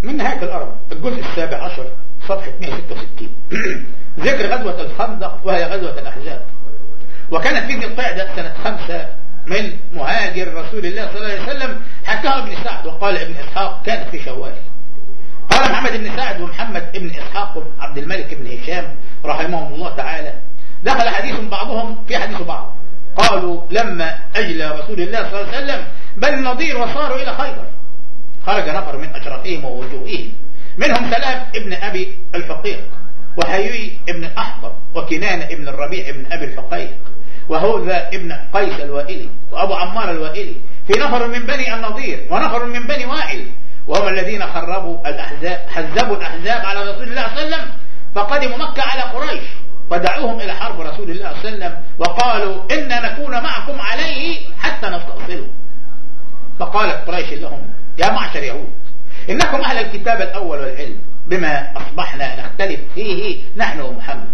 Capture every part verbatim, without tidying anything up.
من نهاية الأرض الجزء السابع عشر صفحة مئة وستة وستين ذكر غزوة الخندق وهي غزوة الأحزاب. وكانت في ذي القعدة سنة خمسة من مهاجر رسول الله صلى الله عليه وسلم، حكاها ابن سعد وقال ابن إسحاق كانت في شوال. قال محمد بن سعد ومحمد بن إسحاق وعبد الملك بن هشام رحمهم الله تعالى دخل حديث بعضهم في حديث بعض. قالوا لما أجلى رسول الله صلى الله عليه وسلم بل النضير وصاروا إلى خيبر خرج نفر من أشرافهم ووجوههم منهم سلام ابن أبي الحقيق وحيوي ابن الأحضر وكنان ابن الربيع ابن أبي الحقيق وهوذا ابن قيس الوائلي وأبو عمار الوائلي في نفر من بني النضير ونفر من بني وائل، وهم الذين خربوا الأحزاب حزبوا الأحزاب على رسول الله صلى الله عليه وسلم، فقدموا مكة على قريش ودعوهم إلى حرب رسول الله صلى الله عليه وسلم وقالوا إنا نكون معكم عليه حتى نستأصله. فقالت قريش لهم يا معشر يهود إنكم أهل الكتاب الأول والعلم بما أصبحنا نختلف فيه نحن ومحمد،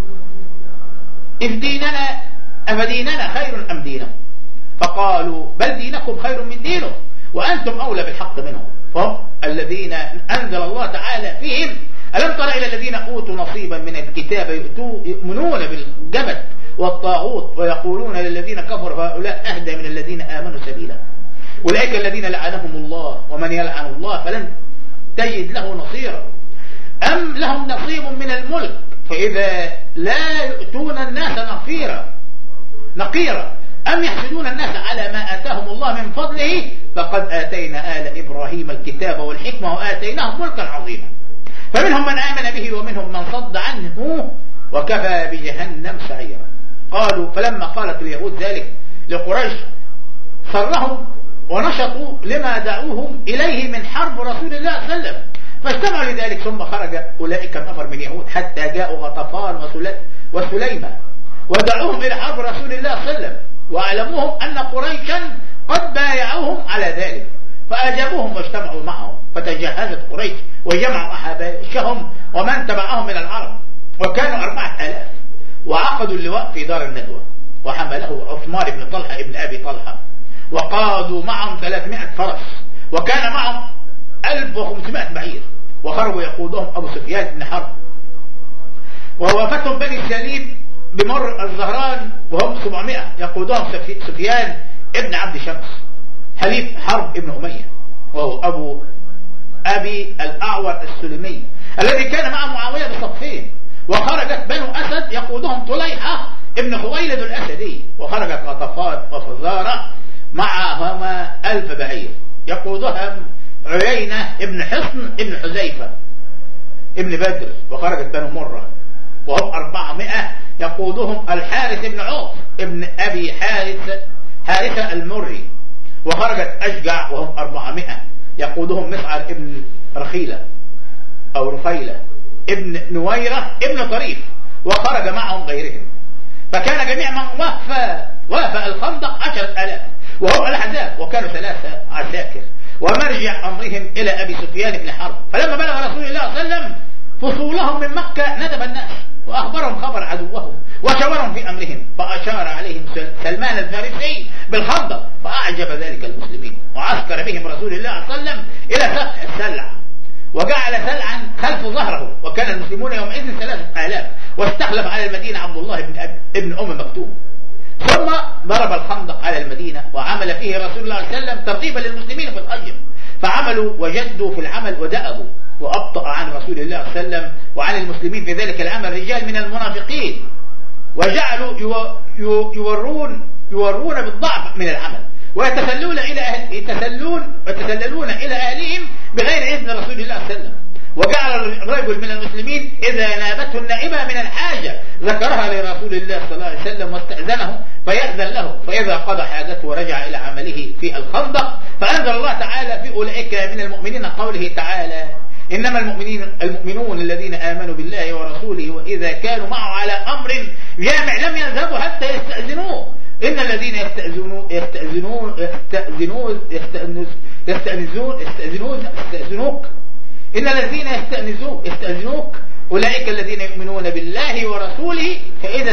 إذ ديننا أفديننا خير أم دينه؟ فقالوا بل دينكم خير من دينه وأنتم أولى بالحق منهم، فهم الذين أنزل الله تعالى فيهم ألم تر إلى الذين أوتوا نصيبا من الكتاب يؤمنون بالجبت والطاغوت ويقولون للذين كفروا هؤلاء أهدى من الذين آمنوا سبيلا، أولئك الذين لعنهم الله ومن يلعن الله فلن تجد له نصيرا، أم لهم نصيب من الملك فإذا لا يؤتون الناس نقيرا نقيرا أم يحسدون الناس على ما آتاهم الله من فضله فقد آتينا آل إبراهيم الكتاب والحكمة وآتيناهم ملكا عظيما، فمنهم من آمن به ومنهم من صد عنه وكفى بجهنم سعيرا. قالوا فلما قالت اليهود ذلك لقريش صرهم ونشطوا لما دعوهم إليه من حرب رسول الله صلى الله عليه وسلم، فاجتمعوا لذلك ثم خرج أولئك النفر من يهود حتى جاءوا غطفان وسليمة ودعوهم إلى حرب رسول الله صلى الله عليه وسلم وأعلموهم أن قريشا قد بايعوهم على ذلك، فأجابوهم واجتمعوا معهم، فتجهزت قريش وجمعوا أحباشهم ومن تبعهم من العرب وكانوا أربعة آلاف، وعقدوا اللواء في دار الندوة وحمله عثمان بن طلحة ابن أبي طلحة، وقادوا معهم ثلاثمائة فرس وكان معهم ألف وخمسمائة بعير، وخرجوا يقودهم أبو سفيان بن حرب، ووفتهم بني سليم بمر الزهران وهم سبعمائة يقودهم سفيان ابن عبد شمس حليف حرب ابن أمية وهو أبو أبي الأعور السلمي الذي كان مع معاوية بصفين، وخرجت بنو أسد يقودهم طليحة ابن خويلد الأسدي، وخرجت غطفان وفزارة معهما ألف بعير يقودهم عيينة ابن حصن ابن حذيفة ابن بدر، وخرجت بنو مرة وهم أربعمائة يقودهم الحارث ابن عوف ابن أبي حارث حارثة المري، وخرجت أشجع وهم أربعمائة يقودهم مسعر ابن رخيلة أو رفيلة ابن نويرة ابن طريف، وخرج معهم غيرهم، فكان جميع من وفى وفى الخندق عشرة آلاف وهم الأحزاب وكانوا ثلاثة عساكر، ومرجع أمرهم إلى أبي سفيان بن حرب. فلما بلغ رسول الله صلى الله عليه وسلم فصولهم من مكة ندب الناس وأخبرهم خبر عدوهم وشاورهم في أمرهم، فأشار عليهم سلمان الفارسي بالخندق فأعجب ذلك المسلمين، وعسكر بهم رسول الله صلى الله عليه وسلم إلى فتح السلع وجعل سلعا خلف ظهره، وكان المسلمون يومئذ ثلاثة آلاف، واستخلف على المدينة عبد الله بن, أب... ابن أم مكتوم، ثم ضرب الخندق على المدينة وعمل فيه رسول الله صلى الله عليه وسلم ترتيبا للمسلمين في الهجر، فعملوا وجدوا في العمل ودأبوا، وأبطأ عن رسول الله صلى الله عليه وسلم وعن المسلمين في ذلك العمل رجال من المنافقين، وجعلوا يو... يو... يورون يورون بالضعف من العمل ويتسللون إلى أهل يتسللون ويتسللون إلى أهلهم بغير إذن رسول الله صلى الله عليه وسلم. وجعل الرجل من المسلمين إذا نابته النائبة من الحاجة ذكرها لرسول الله صلى الله عليه وسلم واستأذنه فيأذن له، فإذا قضى حاجته ورجع إلى عمله في الخندق فأنزل الله تعالى في أولئك من المؤمنين قوله تعالى إنما المؤمنين المؤمنون الذين آمنوا بالله ورسوله وإذا كانوا معه على أمر جامع لم يذهبوا حتى يستأذنوه، إن الذين يستأذنون يستأذنون يستأذنون يستأذنون يستأذنون يستأذنوك إن الذين يستأذنوك يستأذنوك أولئك الذين يؤمنون بالله ورسوله فإذا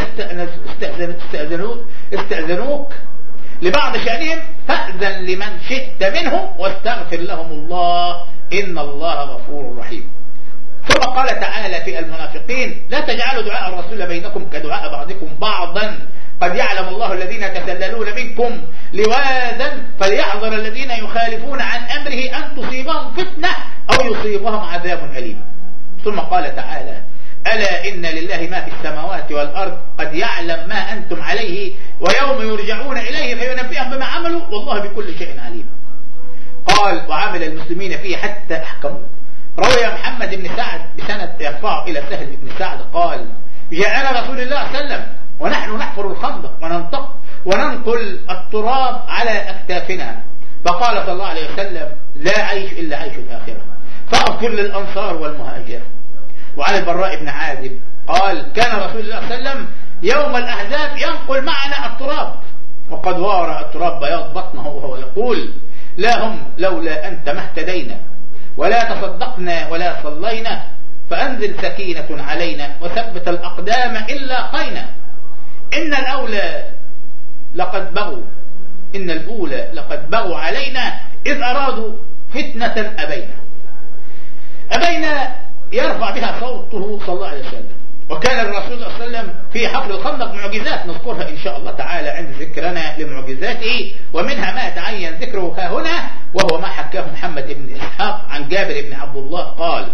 استأذنوك استأذنوك لبعض شأنهم فأذن لمن شئت منهم واستغفر لهم الله إن الله غفور رحيم. ثم قال تعالى في المنافقين: لا تجعلوا دعاء الرسول بينكم كدعاء بعضكم بعضا قد يعلم الله الذين يتسللون منكم لواذا فليحذر الذين يخالفون عن أمره أن تصيبهم فتنة أو يصيبهم عذاب أليم. ثم قال تعالى: ألا إن لله ما في السماوات والأرض قد يعلم ما أنتم عليه ويوم يرجعون إليه فينبئهم بما عملوا والله بكل شيء عليم. قال: وعمل المسلمين فيه حتى أحكموا. روي محمد بن سعد بسند يرفعه إلى سهل بن سعد قال: جاءنا رسول الله صلى الله عليه وسلم ونحن نحفر الخندق وننطق وننقل التراب على أكتافنا، فقال صلى الله عليه وسلم: لا عيش إلا عيش الآخرة، فأغفر للأنصار والمهاجر. وعن البراء بن عازب قال: كان رسول الله صلى الله عليه وسلم يوم الأحزاب ينقل معنا التراب وقد وارى التراب بياض بطنه وهو يقول: لا هم لولا أنت ما اهتدينا ولا تصدقنا ولا صلينا، فأنزل سكينة علينا وثبت الأقدام إلا قينا. إن الأولى لقد بغوا إن الأولى لقد بغوا علينا إذ أرادوا فتنة أبينا أبينا يرفع بها صوته صلى الله عليه وسلم. وكان الرسول صلى الله عليه وسلم في حفر الخندق معجزات نذكرها إن شاء الله تعالى عند ذكرنا لمعجزاته، ومنها ما تعين ذكره ها هنا وهو ما حكاه محمد بن إسحاق عن جابر بن عبد الله قال: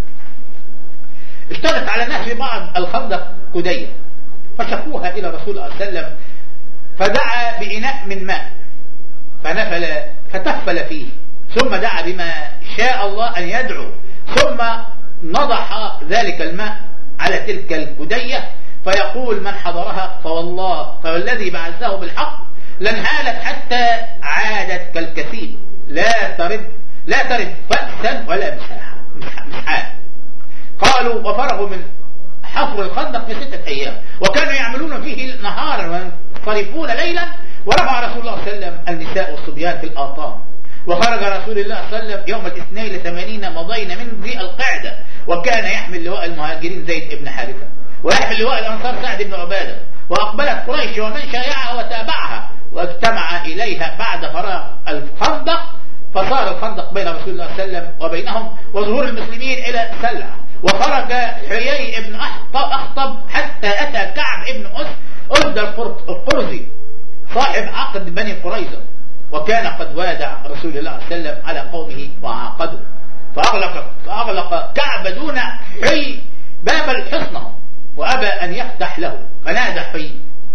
اشترط على الناس في بعض الخندق كدية فشكوها إلى رسول الله صلى الله عليه وسلم، فدعا بإناء من ماء فنفل فتفل فيه، ثم دعا بما شاء الله أن يدعو، ثم نضح ذلك الماء على تلك الكدية فيقول من حضرها: فوالله فوالذي بعثه بالحق لانهالت حتى عادت كالكثيب لا ترد لا ترد فأسا ولا مسحان. قالوا: وفرغوا من حفر الخندق في ستة أيام وكانوا يعملون فيه نهارا وينصرفون ليلا، ورفع رسول الله صلى الله عليه وسلم النساء والصبيان في الآطام. وخرج رسول الله صلى الله عليه وسلم يوم الاثنين لثمانين مضين من ذي القعدة، وكان يحمل لواء المهاجرين زيد بن حارثة ويحمل لواء الأنصار سعد بن عبادة. وأقبلت قريش ومن شايعها وتابعها واجتمع إليها بعد فراغ الخندق، فصار الخندق بين رسول الله صلى الله عليه وسلم وبينهم وظهور المسلمين إلى سلعة. وخرج حيي بن أخطب حتى أتى كعب بن أسد القرزي صاحب عقد بني قريظة، وكان قد وادع رسول الله صلى الله عليه وسلم على قومه وعاقده، فأغلق, فأغلق كعب دون حي باب الحصن وأبى أن يفتح له، فنادى حي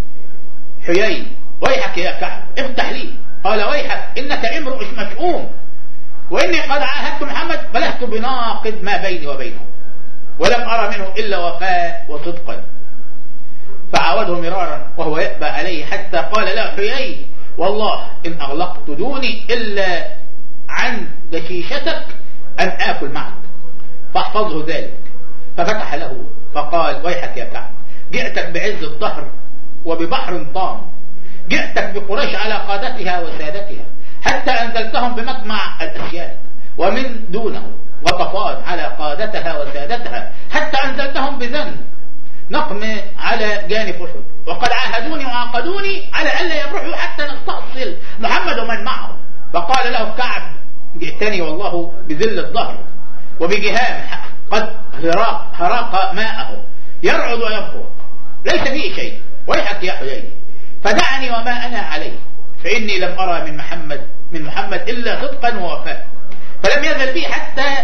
حيي: ويحك يا كعب افتح لي. قال: ويحك إنك امرؤ مشؤوم، وإني قد عاهدت محمد فلست بناقض ما بيني وبينه، ولم أرى منه إلا وفاء وصدقا. فعاوده مرارا وهو يأبى عليه حتى قال له حيي: والله إن أغلقت دوني إلا عن دشيشتك أن آكل معك، فاحفظه ذلك. ففتح له فقال: ويحك يا كعب، جئتك بعز الظهر وببحر طام، جئتك بقريش على قادتها وسادتها حتى أنزلتهم بمجمع الأسياد ومن دونه، وطفان على قادتها وسادتها حتى أنزلتهم بذن نقم على جانب أحد، وقد عاهدوني وعاقدوني على ألا يبرحوا حتى نستأصل محمد ومن معه. فقال له كعب: جئتني والله بذل الظهر وبجهام قد هراق, هراق ماءه يرعد ويبقر ليس فيه شيء، ويحك يا حيي، فدعني وما أنا عليه، فإني لم أرى من محمد من محمد إلا صدقا ووفاء. فلم يزل بي حتى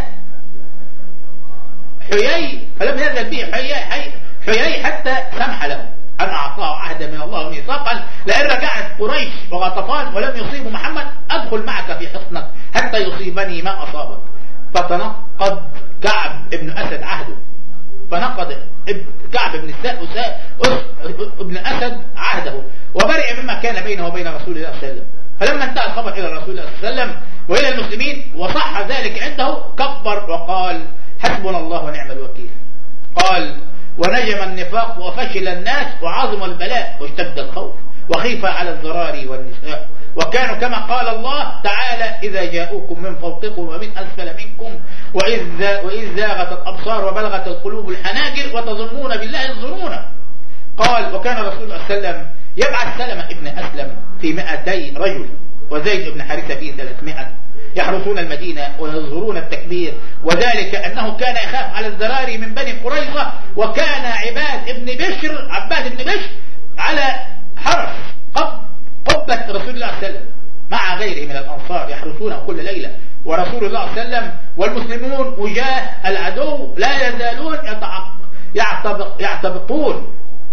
حيي فلم يزل بي حيي, حي حيي حتى سمح له أن أعطاه عهدا من الله وميثاقا: لئن رجعت قريش وغطفان ولم يصيبوا محمد أدخل معك في حصنك حتى يصيبني ما أصابك. فتنقض كعب بن أسد عهده فنقض كعب بن ابن أسد عهده وبرئ مما كان بينه وبين رسول الله صلى الله عليه وسلم. فلما انتهى الخبر إلى رسول الله صلى الله عليه وسلم وإلى المسلمين وصح ذلك عنده كبر وقال: حسبنا الله ونعم الوكيل. قال: ونجم النفاق وفشل الناس وعظم البلاء واشتد الخوف وخيف على الذراري والنساء، وكانوا كما قال الله تعالى: إذا جاءوكم من فوقكم ومن أسفل منكم وإذ زاغت الأبصار وبلغت القلوب الحناجر وتظنون بالله الظنون. قال: وكان رسول الله صلى الله عليه وسلم يبعث سلمة ابن أسلم في مئتي رجل وزيد بن حارثة في ثلاثمائة يحرسون المدينة ويظهرون التكبير، وذلك أنه كان يخاف على الذراري من بني قريظة، وكان عباد ابن بشر عباد ابن بشر على حرس قبة رسول الله صلى الله عليه وسلم مع غيره من الأنصار يحرسونه كل ليلة، ورسول الله صلى الله عليه وسلم والمسلمون وجاه العدو لا يزالون يعتبق يعتبقون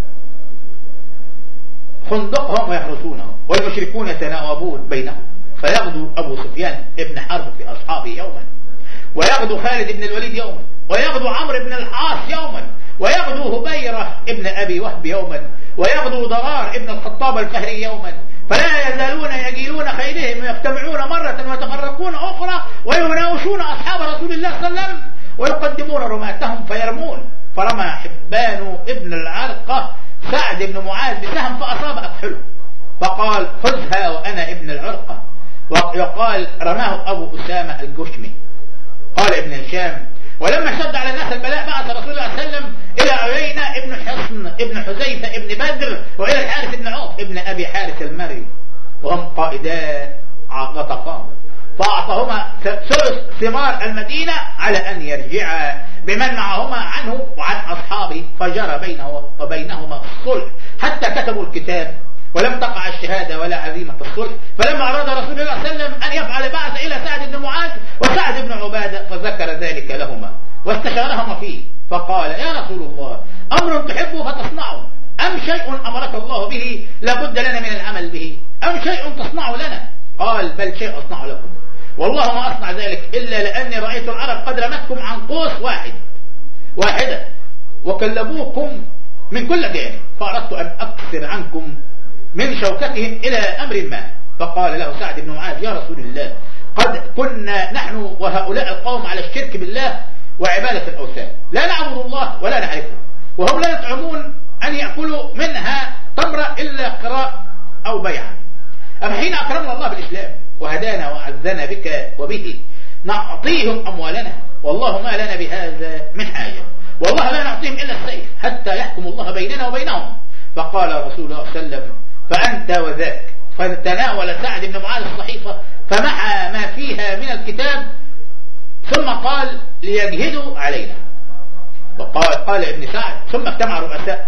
خندقهم ويحرسونه، والمشركون يتناوبون بينهم. فيغدو أبو سفيان ابن حرب في أصحابه يوما، ويغدو خالد بن الوليد يوما، ويغدو عمرو بن العاص يوما، ويغدو هبيرة ابن أبي وهب يوما، ويغدو ضرار ابن الخطاب الفهري يوما، فلا يزالون يجيلون خيلهم ويجتمعون مرة ويتفرقون أخرى ويناوشون أصحاب رسول الله صلى الله عليه وسلم ويقدمون رماتهم فيرمون. فرمى حبان ابن العرقة سعد بن معاذ بسهم فأصاب أكحله، فقال خذها وأنا ابن العرقة. وقال رماه أبو أسامة الجشمي. قال ابن هشام ولما شد على الناس البلاء بعث رسول الله صلى الله عليه وسلم إلى عيينة ابن حصن ابن حذيفة ابن بدر وإلى الحارث بن عوف ابن أبي حارث المري، وهم قائدا غطفان، فأعطاهما ثلث ثمار المدينة على أن يرجعا بمن معهما عنه وعن أصحابه، فجرى بينه وبينهما الصلح حتى كتبوا الكتاب، ولم تقع الشهادة ولا عزيمة الصلح. فلما أراد رسول الله صلى الله عليه وسلم أن يفعل بعث إلى سعد بن معاذ وسعد بن عبادة فذكر ذلك لهما واستشارهما فيه، فقال يا رسول الله أمر تحبه فتصنعه، أم شيء أمرك الله به لابد لنا من العمل به، أم شيء تصنع لنا؟ قال بل شيء أصنع لكم، والله ما أصنع ذلك إلا لأني رأيت العرب قد رمتكم عن قوس واحد واحدة وكلبوكم من كل جانب، فأردت أن أكثر عنكم من شوكتهم إلى أمر ما. فقال له سعد بن معاذ يا رسول الله قد كنا نحن وهؤلاء القوم على الشرك بالله وعبادة الأوثان، لا نعبد الله ولا نعرفه، وهم لا يطعمون أن يأكلوا منها تمرة إلا قراء أو بيعا، أما حين أكرمنا الله بالإسلام وهدانا وعزنا بك وبه نعطيهم أموالنا، والله ما لنا بهذا من حاجة، والله لا نعطيهم إلا السيف حتى يحكم الله بيننا وبينهم. فقال رسول الله صلى الله عليه وسلم فأنت وذاك. فتناول سعد بن معاذ الصحيفة فمحى ما فيها من الكتاب ثم قال ليجهدوا علينا. وقال قال ابن سعد ثم اجتمع رؤساء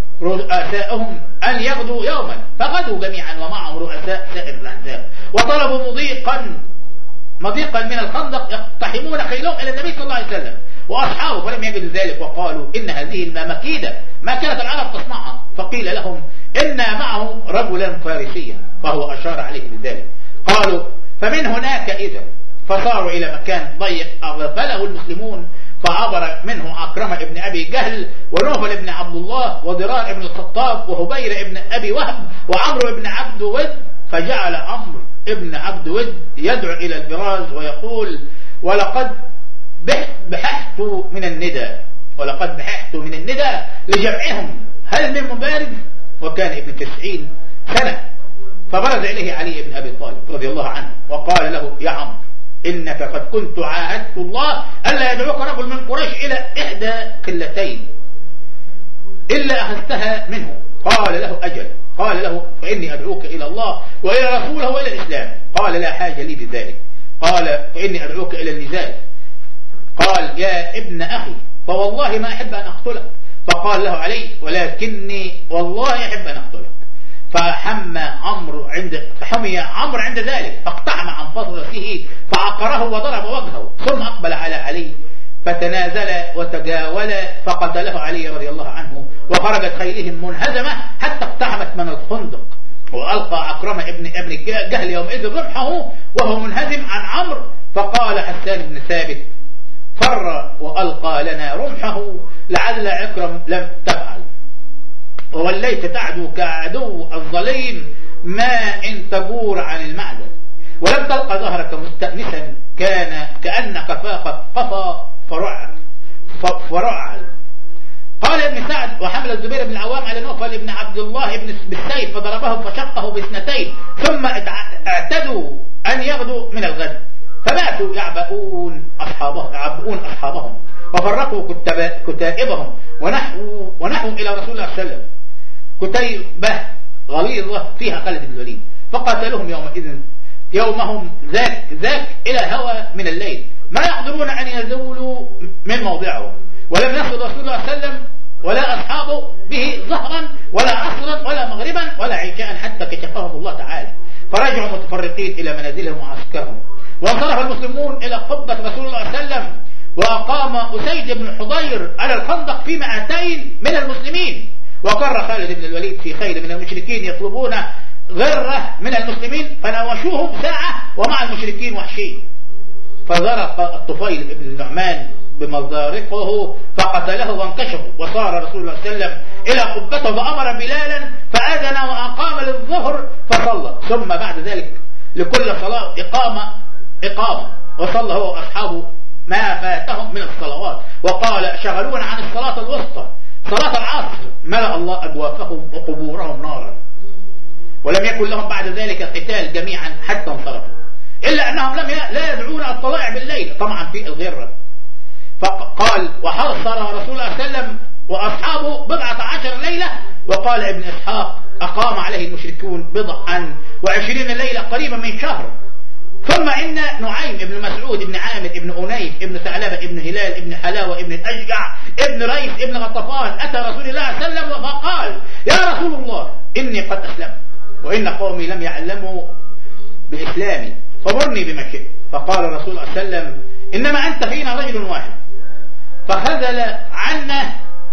رؤساءهم أن يغدوا يوما، فغدوا جميعا ومعهم رؤساء سائر الأحزاب، وطلبوا مضيقا مضيقا من الخندق يقتحمون خيلهم إلى النبي صلى الله عليه وسلم وأصحابه، فلم يجدوا ذلك وقالوا إن هذه المكيدة ما كانت العرب تصنعها. فقيل لهم إن معه رجلا فارسيا، فهو أشار عليه بذلك. قالوا فمن هناك إذا فصاروا إلى مكان ضيق أغفله المسلمون، فعبر منه عكرمة ابن أبي جهل ونوفل ابن عبد الله وضرار ابن الخطاب وهبير ابن أبي وهب وعمرو ابن عبد ود، فجعل عمرو ابن عبد ود يدعو إلى البراز ويقول ولقد بححت من الندى ولقد بححت من الندى لجمعهم هل من مبارز، وكان ابن تسعين سنة. فبرز إليه علي بن أبي طالب رضي الله عنه وقال له يا عمرو إنك قد كنت عاهدت الله ألا يدعوك رجل من قريش إلى إحدى قلتين إلا أخذتها منه. قال له أجل. قال له فإني أدعوك إلى الله وإلى رسوله وإلى الإسلام. قال لا حاجة لي بذلك. قال فإني أدعوك إلى النزال. قال يا ابن أخي فوالله ما أحب أن أقتلك. فقال له علي ولكني والله أحب أن أقتلك. فحمى عمرو عند فحمي عمرو عند ذلك، فاقتحم عن فصله فعقره وضرب وجهه، ثم أقبل على علي فتنازل وتجاول فقتله علي رضي الله عنه، وخرجت خيلهم منهزمة حتى اقتحمت من الخندق، وألقى عكرمة ابن ابن جهل يومئذ رمحه وهو منهزم عن عمرو. فقال حسان بن ثابت فر وألقى لنا رمحه لعل عكرم لم تفعل، ووليت تعدو كعدو الظليم ما إن تبور عن المعدن، ولم تلقى ظهرك مستأنسا كان كأن قفاقك قفا فرع فرعل. قال ابن سعد وحمل الزبير بن العوام على نوفل بن عبد الله بن بالسيف فضربه فشقه باثنتين، ثم اعتدوا أن يغدوا من الغد، فباتوا يعبؤون أصحابهم يعبؤون أصحابهم وفرقوا كتائبهم ونحو ونحو إلى رسول الله صلى الله عليه وسلم كتيبة غليظة فيها خالد بن الوليد، فقاتلهم يومئذ يومهم ذاك ذاك إلى هوى من الليل، ما يقدرون أن يزولوا من موضعهم، ولم يصل رسول الله صلى الله عليه وسلم ولا أصحابه به ظهرا ولا عصرا ولا مغربا ولا عشاء حتى كشفهم الله تعالى، فرجعوا متفرقين إلى منازلهم وعسكرهم. وانصرف المسلمون إلى قبة رسول الله صلى الله عليه وسلم، وأقام أسيد بن حضير على الخندق في مئتين من المسلمين، وقر خالد بن الوليد في خيل من المشركين يطلبون غره من المسلمين، فناوشوهم ساعة ومع المشركين وحشي، فزرق الطفيل بن النعمان بمزارقه فقتله وانكشفوا، وصار رسول الله صلى الله عليه وسلم إلى قبته فأمر بلالا فأذن وأقام للظهر فصلى، ثم بعد ذلك لكل صلاة إقامة إقامة وصلى هو وأصحابه ما فاتهم من الصلوات، وقال شغلون عن الصلاة الوسطى صلاة العصر ملأ الله أبوابهم وقبورهم نارا. ولم يكن لهم بعد ذلك قتال جميعا حتى انصرفوا، إلا أنهم لم لا يدعون الطلائع بالليل طبعا في الغرة. فقال وحصر رسول الله صلى الله عليه وسلم وأصحابه بضعة عشر ليلة، وقال ابن إسحاق أقام عليه المشركون بضعا وعشرين ليلة قريبا من شهر. ثم إن نعيم ابن مسعود ابن عامر ابن أنيف ابن ثعلبة ابن هلال ابن حلاوة ابن الأشجع ابن ريس ابن غطفان أتى رسول الله صلى الله عليه وسلم فقال يا رسول الله إني قد أسلمت وإن قومي لم يعلموا بإسلامي فمرني بما شئت. فقال رسول الله صلى الله عليه وسلم إنما أنت فينا رجل واحد فخذل عنا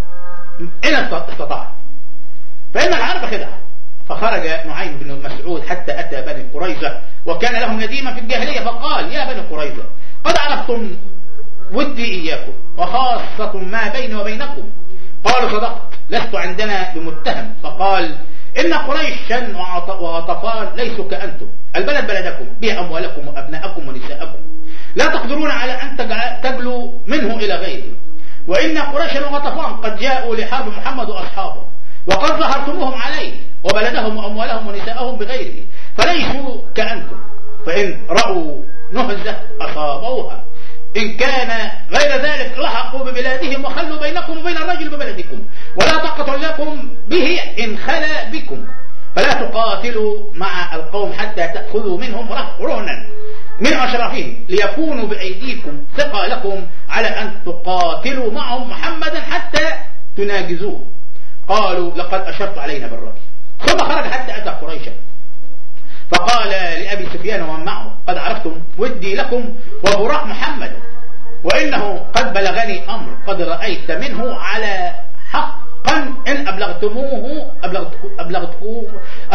إن استطاع فإن العرب خدعة. فخرج نعيم بن مسعود حتى أتى بني قريظة وكان لهم نديما في الجاهلية، فقال يا بني قريظة قد عرفتم ودي إياكم وخاصة ما بيني وبينكم. قالوا صدقت لست عندنا بمتهم. فقال إن قريشا وغطفان ليسوا كأنتم، البلد بلدكم به أموالكم وأبناءكم ونساءكم، لا تقدرون على أن تجلوا منه إلى غيره، وإن قريشا وغطفان قد جاءوا لحرب محمد وأصحابه وقد ظهرتموهم عليه وبلدهم وأموالهم ونساءهم بغيره، فليسوا كأنتم، فإن رأوا نهزة أصابوها، إن كان غير ذلك لحقوا ببلادهم وخلوا بينكم وبين الرجل ببلدكم، ولا طاقة لكم به إن خلا بكم، فلا تقاتلوا مع القوم حتى تأخذوا منهم رهنا من أشرافهم ليكونوا بأيديكم ثقة لكم على أن تقاتلوا معهم محمدا حتى تناجزوه. قالوا لقد أشرت علينا بالرأي. ثم خرج حتى أتى قريشا فقال لأبي سفيان ومن معه قد عرفتم ودي لكم وبراق محمد، وإنه قد بلغني أمر قد رأيت منه على حقا إن أبلغتموه أبلغتكوه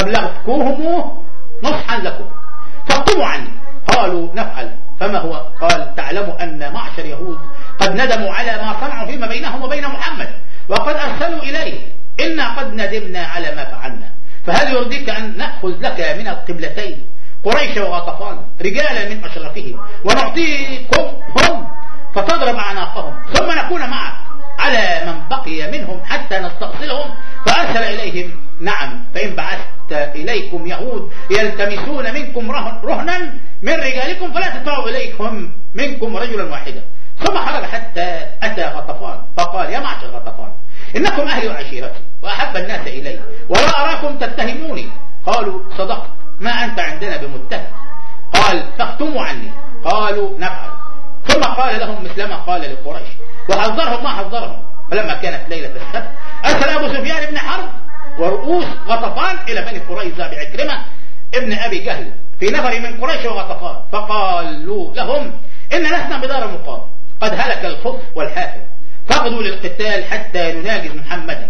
أبلغتكوهم نصحا لكم فاكتبوا عني. قالوا نفعل. فما هو؟ قال تعلموا أن معشر يهود قد ندموا على ما صنعوا فيما بينهم وبين محمد وقد أرسلوا إليه، إنا قد ندمنا على ما فعلنا، فهل يرضيك أن نأخذ لك من القبلتين قريش وغطفان رجالا من أشرافهم ونعطيكم هم فتضرب أعناقهم ثم نكون معك على من بقي منهم حتى نستأصلهم؟ فأرسل إليهم نعم، فإن بعثت إليكم يهود يلتمسون منكم رهنا من رجالكم فلا تدفعوا إليكم منكم رجلا واحدا. ثم خرج حتى أتى غطفان فقال يا معشر غطفان إنكم أهلي وعشيرتي وأحب الناس إلي ولا أراكم تتهموني. قالوا صدقت ما أنت عندنا بمتهم. قال فاختموا عني. قالوا نفعل. ثم قال لهم مثلما قال لقريش وحذرهم ما حذرهم. فلما كانت ليلة السبت أرسل أبو سفيان بن حرب ورؤوس غطفان إلى بني قريظة بعكرمة ابن أبي جهل في نفر من قريش وغطفان، فقالوا لهم إن لسنا بدار مقام قد هلك الخف والحافر، فاغدوا للقتال حتى نناجز محمدا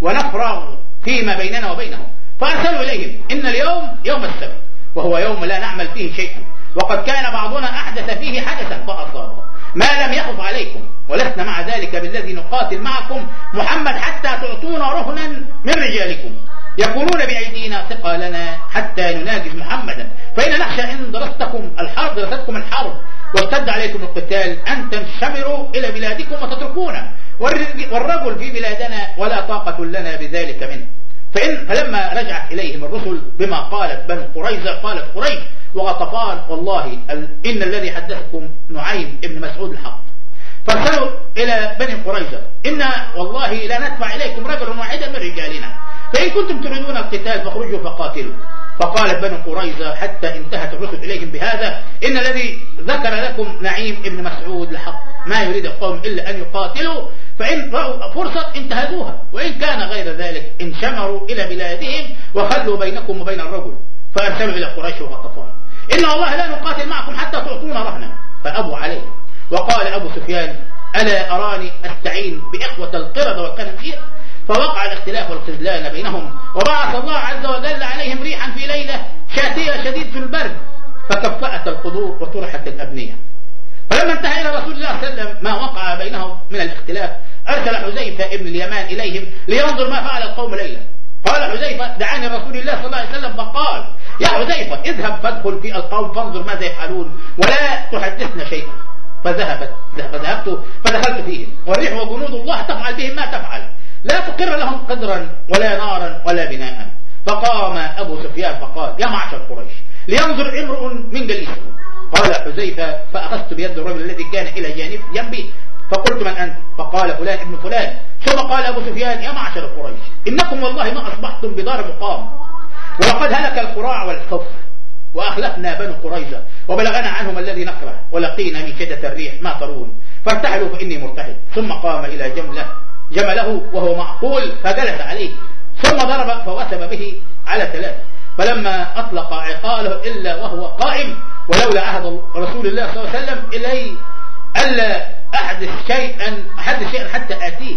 ونفرغ فيما بيننا وبينهم. فأرسلوا إليهم إن اليوم يوم السبت وهو يوم لا نعمل فيه شيئا، وقد كان بعضنا أحدث فيه حدثا فأصابه ما لم يخف عليكم، ولسنا مع ذلك بالذي نقاتل معكم محمد حتى تعطونا رهنا من رجالكم يكونون بأيدينا ثقة لنا حتى نناجز محمدا، فإن نخشى إن درستكم الحرب درستكم الحرب واشتد عليكم القتال أن تنشمروا إلى بلادكم وتتركونا والرجل في بلادنا ولا طاقة لنا بذلك منه. فإن فلما رجعت إليهم الرسل بما قالت بنو قريظة قالت قريش وغطفان والله إن الذي حدثكم نعيم ابن مسعود الحق. فارسلوا إلى بني قريظة إن والله لا ندفع إليكم رجلا واحدا من رجالنا، فإن كنتم تريدون القتال فاخرجوا فقاتلوا، فقالت بنو قريظة حتى انتهت الرسل إليهم بهذا: إن الذي ذكر لكم نعيم ابن مسعود لحق، ما يريد القوم إلا أن يقاتلوا، فإن رأوا فرصة انتهزوها، وإن كان غير ذلك انشمروا إلى بلادهم وخلوا بينكم وبين الرجل. فأرسلوا إلى قريش وغطفان: إن والله لا نقاتل معكم حتى تعطونا رهنا. فأبوا عليه. وقال أبو سفيان: ألا أراني أستعين بإخوة القردة والخنازير؟ فوقع الاختلاف والخذلان بينهم، وبعث الله عز وجل عليهم ريحا في ليلة شاتية شديد في البرد، فكفأت القدور وطرحت الأبنية. فلما انتهى إلى رسول الله صلى الله عليه وسلم ما وقع بينهم من الاختلاف، أرسل حذيفة ابن اليمان إليهم لينظر ما فعل القوم ليلة. قال حذيفة: دعاني رسول الله صلى الله عليه وسلم فقال: يا حذيفة اذهب فادخل في القوم فانظر ماذا يفعلون ولا تحدثنا شيئا. فذهبت فذهبت فدخلت فيهم، والريح وجنود الله تفعل بهم ما تفعل، لا تقر لهم قدرا ولا نارا ولا بناء. فقام أبو سفيان فقال: يا معشر قريش، لينظر امرؤ من جليسه. قال حذيفة: فأخذت بيد الرجل الذي كان إلى جانب جنبي فقلت: من أنت؟ فقال: فلان ابن فلان. ثم قال أبو سفيان: يا معشر قريش، إنكم والله ما أصبحتم بدار مقام، ولقد هلك القراع والحف، وأخلفنا بنو قريظة، وبلغنا عنهم الذي نكره، ولقينا من شدة الريح ما ترون، فارتحلوا فإني مرتحل. ثم قام إلى جمله جمله وهو معقول فجلس عليه، ثم ضرب فوثب به على ثلاثة، فلما أطلق عقاله إلا وهو قائم، ولولا عهد رسول الله صلى الله عليه وسلم إلي ألا أحدث شيئا أحدث شيئا حتى آتيه،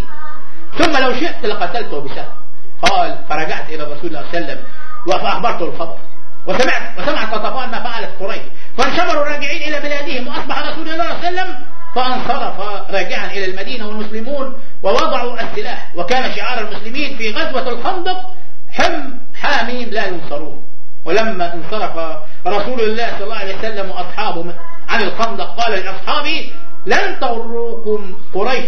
ثم لو شئت لقتلته بسهم. قال: فرجعت إلى رسول الله صلى الله عليه وسلم فأخبرته الخبر، وسمعت وسمعت غطفان ما فعلت قريش، فانشمروا راجعين إلى بلادهم، وأصبح رسول الله صلى الله عليه وسلم فانصرف راجعا إلى المدينة والمسلمون ووضعوا السلاح. وكان شعار المسلمين في غزوة الخندق: حم حاميم لا ينصرون. ولما انصرف رسول الله صلى الله عليه وسلم وأصحابه عن الخندق قال لأصحابه: لن تغروكم قريش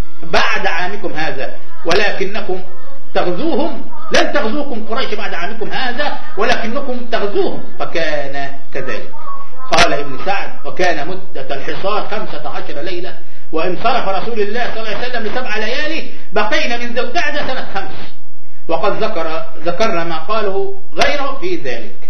بعد عامكم هذا ولكنكم تغزوهم، لن تغزوكم قريش بعد عامكم هذا ولكنكم تغزوهم. فكان كذلك. قال ابن سعد: وكان مدة الحصار خمسة عشر ليلة، وانصرف رسول الله صلى الله عليه وسلم لسبع ليالي، بقينا من ذي القعدة سنة خمس. وقد ذكر ذكرنا ما قاله غيره في ذلك.